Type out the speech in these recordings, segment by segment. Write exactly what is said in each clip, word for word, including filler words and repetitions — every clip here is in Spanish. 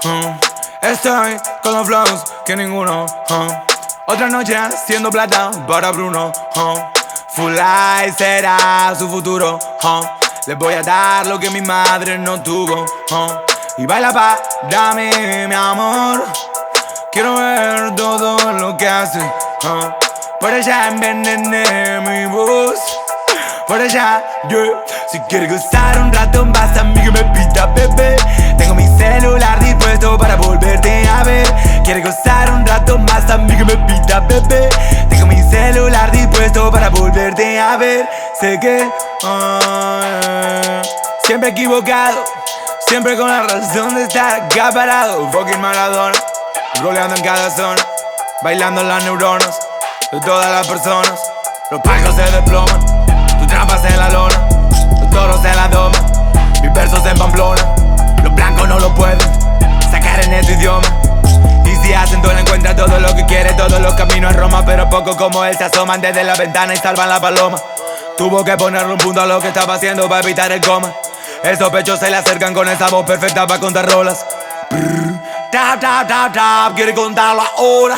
uh. Estoy con los flows que ninguno, uh. Otra noche haciendo plata para Bruno, uh. Full life será su futuro, uh. Les voy a dar lo que mi madre no tuvo, uh. Y baila para mí, mi amor. Quiero ver todo lo que hace, uh. Por allá envenené mi voz. Por allá, yo yeah. Si quieres gozar un rato más, a mí que me pita, bebé. Tengo mi celular dispuesto para volverte a ver. Quieres gozar un rato más, a mí que me pita, bebé. Tengo mi celular dispuesto para volverte a ver. Sé que uh, siempre equivocado, siempre con la razón de estar acá parado. Fucking Maradona, roleando en cada zona, bailando en las neuronas de todas las personas. Los palcos se desploman, tus trampas en la lona, los toros en la doma, mis versos en Pamplona. Los blancos no lo pueden sacar en este idioma. Y si hacen todo, encuentra todo lo que quiere, todos los caminos a Roma. Pero poco como él se asoman desde la ventana y salvan la paloma. Tuvo que ponerle un punto a lo que estaba haciendo para evitar el coma. Esos pechos se le acercan con esa voz perfecta para contar rolas. Brr, tap, tap, tap, tap, quiere contarlo ahora.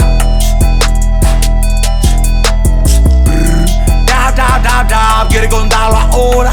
Tap, tap, tap, quiere contarlo ahora.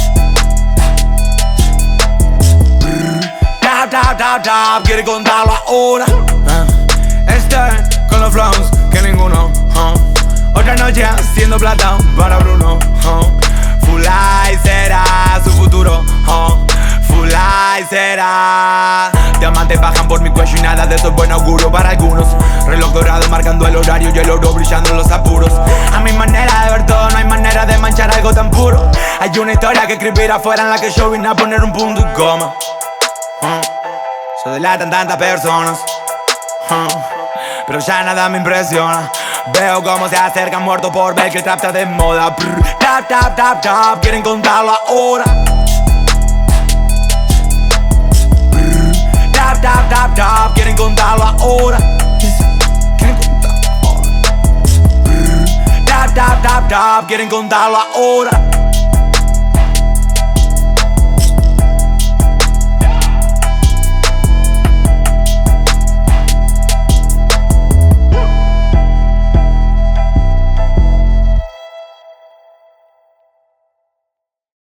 Tap, tap, tap, tap, quiere contarlo ahora. uh. Estoy con los flows que ninguno, uh. Otra noche haciendo plata para Bruno, uh. Full life será su futuro, uh. Full life será. Diamantes bajan por mi cuello y nada de eso es buen augurio para algunos. Reloj dorado marcando el horario y el oro brillando en los apuros. A mi manera de ver todo, no hay manera de manchar algo tan puro. Hay una historia que escribir afuera en la que yo vine a poner un punto y coma. uh. Se delatan tantas personas, uh. pero ya nada me impresiona. Veo cómo se acercan muertos por ver que el trap está de moda. Brr, tap, tap, tap, tap, quieren contarlo ahora. Tap, tap, tap, tap, quieren contarlo ahora. Quieren contarlo ahora. Tap, tap, tap, tap, quieren contarlo ahora.